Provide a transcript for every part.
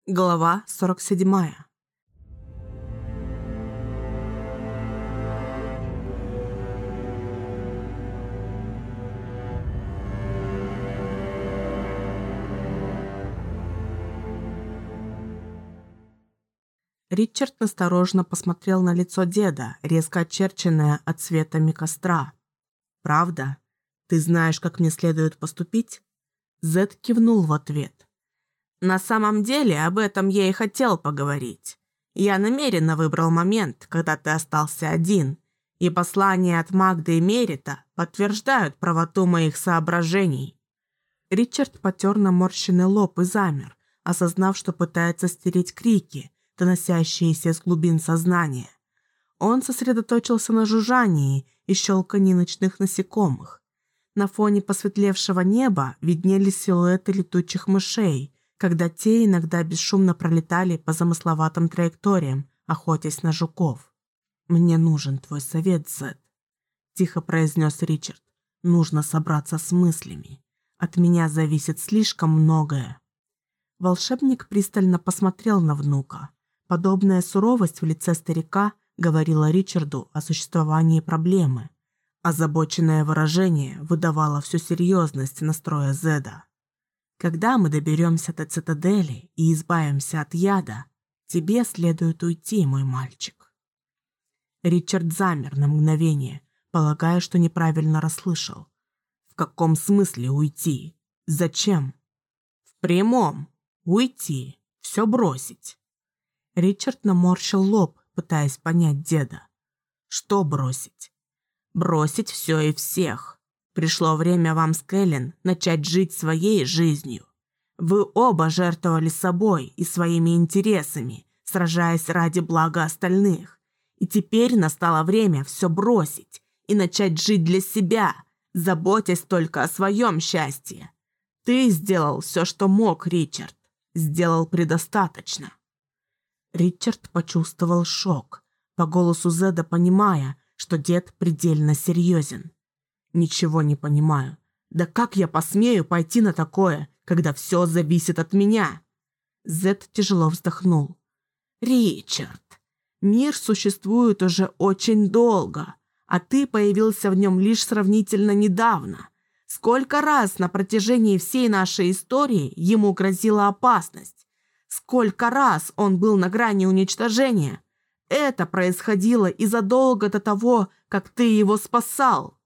Глава 47. Ричард осторожно посмотрел на лицо деда, резко очерченное отсветами костра. «Правда? Ты знаешь, как мне следует поступить?» Зед кивнул в ответ. «На самом деле об этом я и хотел поговорить. Я намеренно выбрал момент, когда ты остался один, и послания от Магды и Мерита подтверждают правоту моих соображений». Ричард потер наморщенный лоб и замер, осознав, что пытается стереть крики, доносящиеся из глубин сознания. Он сосредоточился на жужжании и щелканье ночных насекомых. На фоне посветлевшего неба виднелись силуэты летучих мышей, когда те иногда бесшумно пролетали по замысловатым траекториям, охотясь на жуков. «Мне нужен твой совет, Зед», – тихо произнес Ричард. «Нужно собраться с мыслями. От меня зависит слишком многое». Волшебник пристально посмотрел на внука. Подобная суровость в лице старика говорила Ричарду о существовании проблемы. Озабоченное выражение выдавало всю серьезность настроя Зеда. «Когда мы доберемся до цитадели и избавимся от яда, тебе следует уйти, мой мальчик». Ричард замер на мгновение, полагая, что неправильно расслышал. «В каком смысле уйти? Зачем?» «В прямом. Уйти. Все бросить». Ричард наморщил лоб, пытаясь понять деда. «Что бросить?» «Бросить все и всех. Пришло время вам с Кэлен начать жить своей жизнью. Вы оба жертвовали собой и своими интересами, сражаясь ради блага остальных. И теперь настало время все бросить и начать жить для себя, заботясь только о своем счастье. Ты сделал все, что мог, Ричард. Сделал предостаточно». Ричард почувствовал шок, по голосу Зеда понимая, что дед предельно серьезен. «Ничего не понимаю. Да как я посмею пойти на такое, когда все зависит от меня?» Зед тяжело вздохнул. «Ричард, мир существует уже очень долго, а ты появился в нем лишь сравнительно недавно. Сколько раз на протяжении всей нашей истории ему грозила опасность? Сколько раз он был на грани уничтожения? Это происходило и задолго до того, как ты его спасал».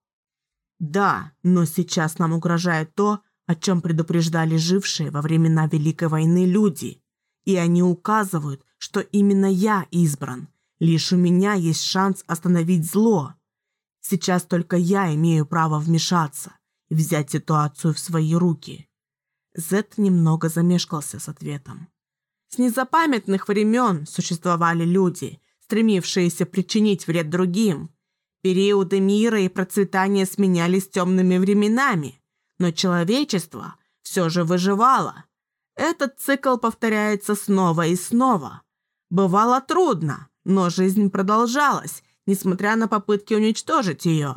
«Да, но сейчас нам угрожает то, о чем предупреждали жившие во времена Великой войны люди. И они указывают, что именно я избран. Лишь у меня есть шанс остановить зло. Сейчас только я имею право вмешаться и взять ситуацию в свои руки». Зед немного замешкался с ответом. «С незапамятных времен существовали люди, стремившиеся причинить вред другим. Периоды мира и процветания сменялись темными временами, но человечество все же выживало. Этот цикл повторяется снова и снова. Бывало трудно, но жизнь продолжалась, несмотря на попытки уничтожить ее».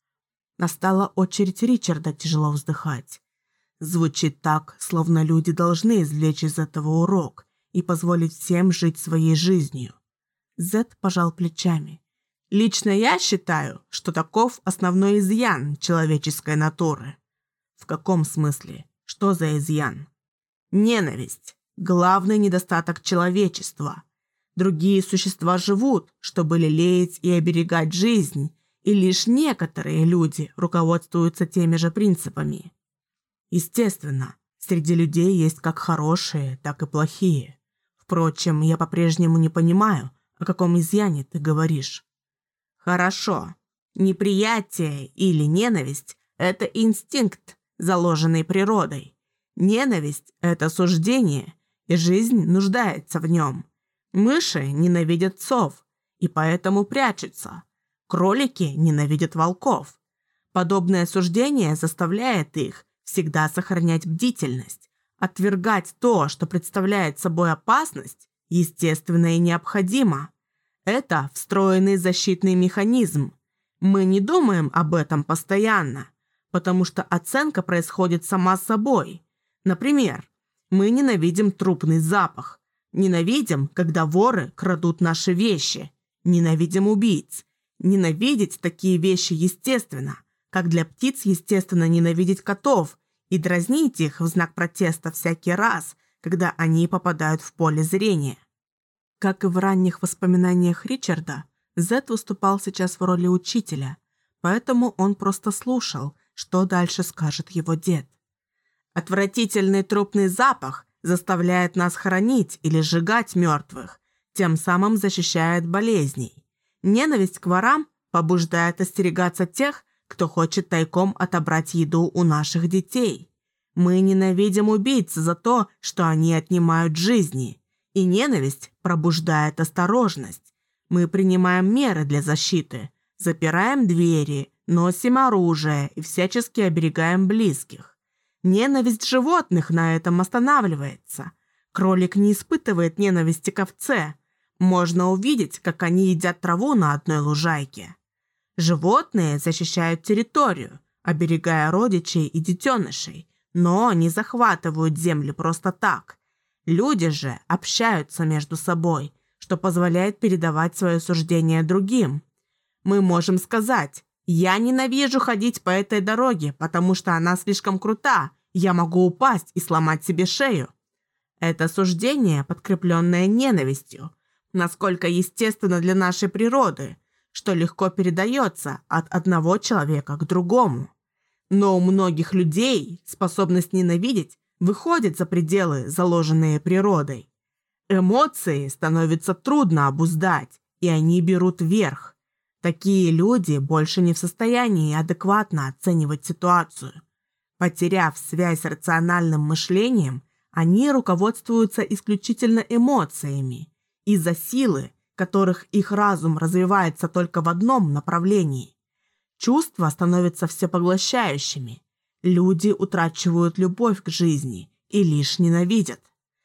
Настала очередь Ричарда тяжело вздыхать. Звучит так, словно люди должны извлечь из этого урок и позволить всем жить своей жизнью. Зед пожал плечами. «Лично я считаю, что таков основной изъян человеческой натуры». «В каком смысле? Что за изъян?» «Ненависть. Главный недостаток человечества. Другие существа живут, чтобы лелеять и оберегать жизнь, и лишь некоторые люди руководствуются теми же принципами. Естественно, среди людей есть как хорошие, так и плохие. Впрочем, я по-прежнему не понимаю, о каком изъяне ты говоришь». «Хорошо. Неприятие или ненависть – это инстинкт, заложенный природой. Ненависть – это суждение, и жизнь нуждается в нем. Мыши ненавидят сов и поэтому прячутся. Кролики ненавидят волков. Подобное суждение заставляет их всегда сохранять бдительность. Отвергать то, что представляет собой опасность, естественно и необходимо. Это встроенный защитный механизм. Мы не думаем об этом постоянно, потому что оценка происходит сама собой. Например, мы ненавидим трупный запах, Ненавидим, когда воры крадут наши вещи. Ненавидим убийц. Ненавидеть такие вещи естественно, как для птиц естественно ненавидеть котов и дразнить их в знак протеста всякий раз, когда они попадают в поле зрения. Как и в ранних воспоминаниях Ричарда, Зед выступал сейчас в роли учителя, поэтому он просто слушал, что дальше скажет его дед. Отвратительный трупный запах заставляет нас хоронить или сжигать мертвых, тем самым защищая от болезней. Ненависть к ворам побуждает остерегаться тех, кто хочет тайком отобрать еду у наших детей. Мы ненавидим убийц за то, что они отнимают жизни, и ненависть пробуждает осторожность. Мы принимаем меры для защиты, запираем двери, носим оружие и всячески оберегаем близких. Ненависть животных на этом останавливается. Кролик не испытывает ненависти к овце. Можно увидеть, как они едят траву на одной лужайке. Животные защищают территорию, оберегая родичей и детенышей, но не захватывают земли просто так. Люди же общаются между собой, что позволяет передавать свое суждение другим. Мы можем сказать: «Я ненавижу ходить по этой дороге, потому что она слишком крута, я могу упасть и сломать себе шею». Это суждение, подкрепленное ненавистью, насколько естественно для нашей природы, что легко передается от одного человека к другому. Но у многих людей способность ненавидеть выходит за пределы, заложенные природой. Эмоции становится трудно обуздать, и они берут верх. Такие люди больше не в состоянии адекватно оценивать ситуацию. Потеряв связь с рациональным мышлением, они руководствуются исключительно эмоциями из-за силы, которых их разум развивается только в одном направлении. Чувства становятся всепоглощающими. Люди утрачивают любовь к жизни и лишь ненавидят.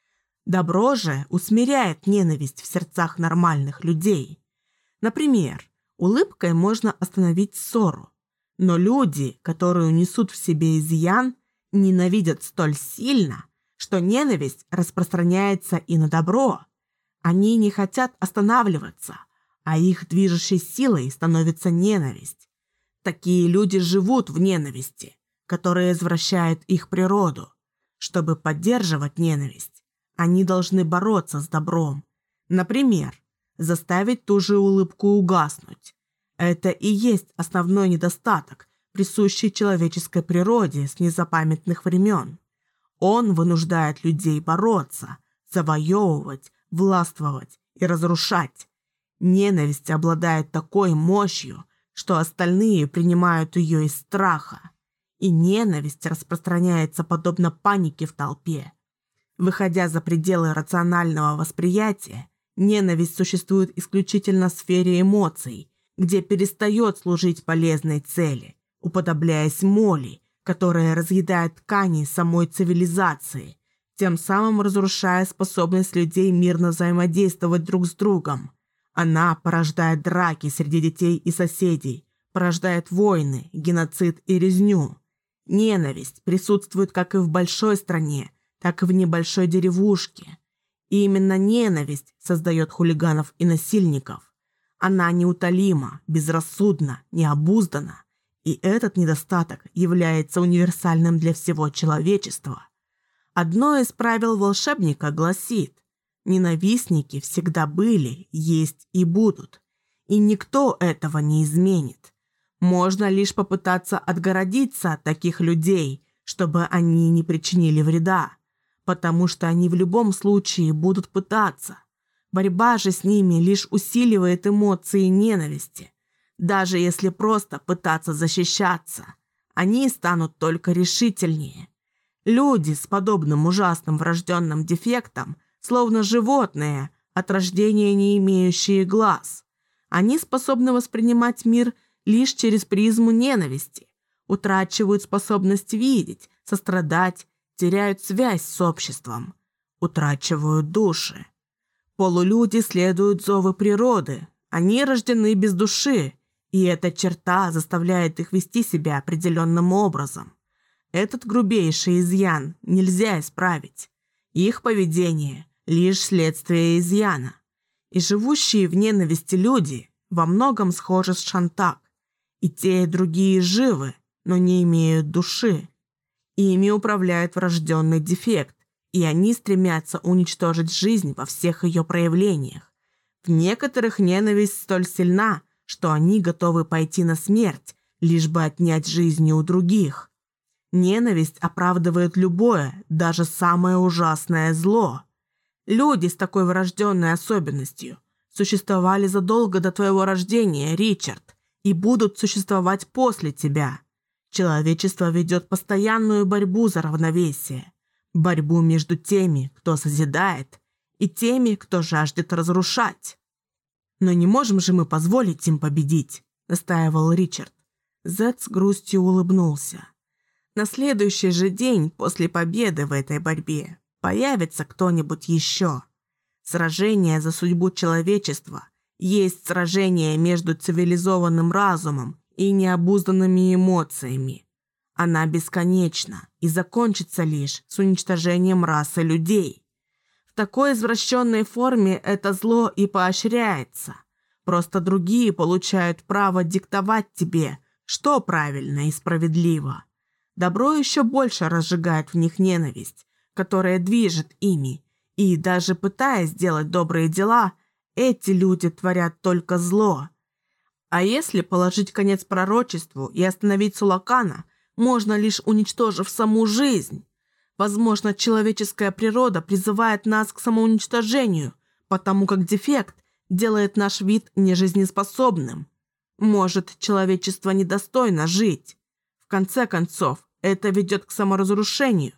Добро же усмиряет ненависть в сердцах нормальных людей. Например, улыбкой можно остановить ссору, но люди, которые несут в себе изъян, ненавидят столь сильно, что ненависть распространяется и на добро. Они не хотят останавливаться, а их движущей силой становится ненависть. Такие люди живут в ненависти, которая извращает их природу. Чтобы поддерживать ненависть, они должны бороться с добром. Например, заставить ту же улыбку угаснуть. Это и есть основной недостаток, присущий человеческой природе с незапамятных времен. Он вынуждает людей бороться, завоевывать, властвовать и разрушать. Ненависть обладает такой мощью, что остальные принимают ее из страха. И ненависть распространяется подобно панике в толпе. Выходя за пределы рационального восприятия, ненависть существует исключительно в сфере эмоций, где перестает служить полезной цели, уподобляясь моли, которая разъедает ткани самой цивилизации, тем самым разрушая способность людей мирно взаимодействовать друг с другом. Она порождает драки среди детей и соседей, порождает войны, геноцид и резню. Ненависть присутствует как и в большой стране, так и в небольшой деревушке. И именно ненависть создает хулиганов и насильников. Она неутолима, безрассудна, необуздана. И этот недостаток является универсальным для всего человечества. Одно из правил волшебника гласит: ненавистники всегда были, есть и будут. И никто этого не изменит. Можно лишь попытаться отгородиться от таких людей, чтобы они не причинили вреда, потому что они в любом случае будут пытаться. Борьба же с ними лишь усиливает эмоции ненависти. Даже если просто пытаться защищаться, они станут только решительнее. Люди с подобным ужасным врожденным дефектом, словно животные, от рождения не имеющие глаз. Они способны воспринимать мир лишь через призму ненависти, утрачивают способность видеть, сострадать, теряют связь с обществом, утрачивают души. Полулюди следуют зову природы, они рождены без души, и эта черта заставляет их вести себя определенным образом. Этот грубейший изъян нельзя исправить. Их поведение лишь следствие изъяна. И живущие в ненависти люди во многом схожи с Шантак. И те, и другие живы, но не имеют души. Ими управляет врожденный дефект, и они стремятся уничтожить жизнь во всех ее проявлениях. В некоторых ненависть столь сильна, что они готовы пойти на смерть, лишь бы отнять жизни у других. Ненависть оправдывает любое, даже самое ужасное зло. Люди с такой врожденной особенностью существовали задолго до твоего рождения, Ричард, и будут существовать после тебя. Человечество ведет постоянную борьбу за равновесие, борьбу между теми, кто созидает, и теми, кто жаждет разрушать. «Но не можем же мы позволить им победить», — настаивал Ричард. Зед с грустью улыбнулся. На следующий же день после победы в этой борьбе появится кто-нибудь еще. Сражение за судьбу человечества есть сражение между цивилизованным разумом и необузданными эмоциями. Она бесконечна и закончится лишь с уничтожением расы людей. В такой извращенной форме это зло и поощряется. Просто другие получают право диктовать тебе, что правильно и справедливо. Добро еще больше разжигает в них ненависть, которая движет ими, и даже пытаясь сделать добрые дела, эти люди творят только зло. А если положить конец пророчеству и остановить Сулакана, можно лишь уничтожив саму жизнь. Возможно, человеческая природа призывает нас к самоуничтожению, потому как дефект делает наш вид нежизнеспособным. Может, человечество недостойно жить. В конце концов, это ведет к саморазрушению.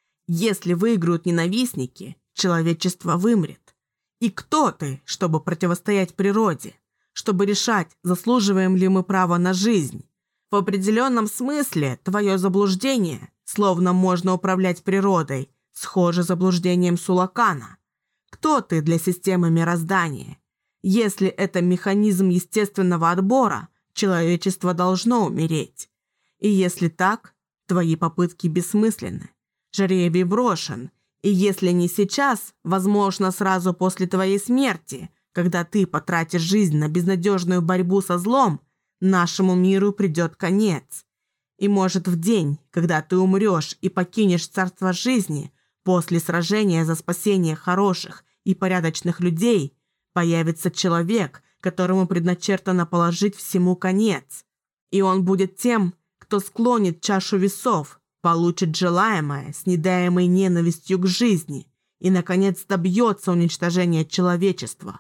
Если выиграют ненавистники, человечество вымрет. И кто ты, чтобы противостоять природе? Чтобы решать, заслуживаем ли мы права на жизнь? В определенном смысле твое заблуждение, словно можно управлять природой, схоже с заблуждением Сулакана. Кто ты для системы мироздания? Если это механизм естественного отбора, человечество должно умереть. И если так, твои попытки бессмысленны. Жребий брошен, и если не сейчас, возможно, сразу после твоей смерти, когда ты потратишь жизнь на безнадежную борьбу со злом, нашему миру придет конец. И может в день, когда ты умрешь и покинешь царство жизни, после сражения за спасение хороших и порядочных людей, появится человек, которому предначертано положить всему конец. И он будет тем, кто склонит чашу весов, получит желаемое с недаемой ненавистью к жизни и, наконец, добьется уничтожения человечества.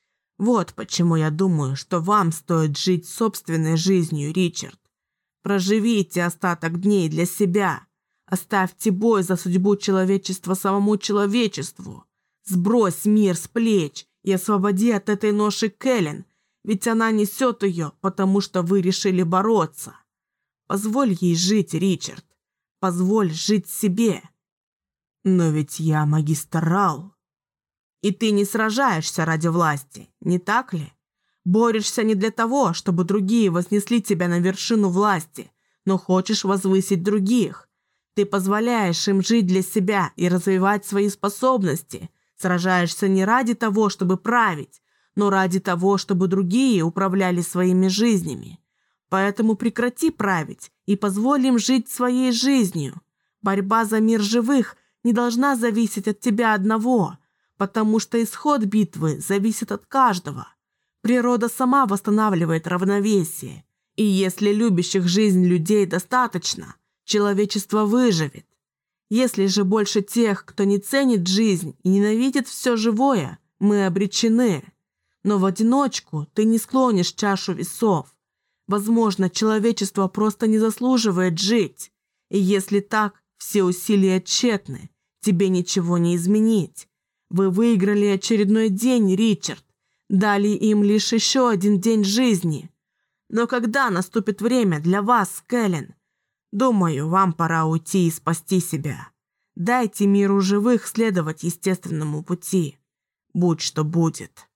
Вот почему я думаю, что вам стоит жить собственной жизнью, Ричард. Проживите остаток дней для себя. Оставьте бой за судьбу человечества самому человечеству. Сбрось мир с плеч и освободи от этой ноши Кэлен, ведь она несет ее, потому что вы решили бороться. Позволь ей жить, Ричард. Позволь жить себе. Но ведь я магистр Рау. И ты не сражаешься ради власти, не так ли? Борешься не для того, чтобы другие вознесли тебя на вершину власти, но хочешь возвысить других. Ты позволяешь им жить для себя и развивать свои способности. Сражаешься не ради того, чтобы править, но ради того, чтобы другие управляли своими жизнями. Поэтому прекрати править и позволь им жить своей жизнью. Борьба за мир живых не должна зависеть от тебя одного, потому что исход битвы зависит от каждого. Природа сама восстанавливает равновесие, и если любящих жизнь людей достаточно, человечество выживет. Если же больше тех, кто не ценит жизнь и ненавидит все живое, мы обречены. Но в одиночку ты не склонишь чашу весов. Возможно, человечество просто не заслуживает жить. И если так, все усилия тщетны, тебе ничего не изменить. Вы выиграли очередной день, Ричард. Дали им лишь еще один день жизни. Но когда наступит время для вас, Кэлен? Думаю, вам пора уйти и спасти себя. Дайте миру живых следовать естественному пути. Будь что будет.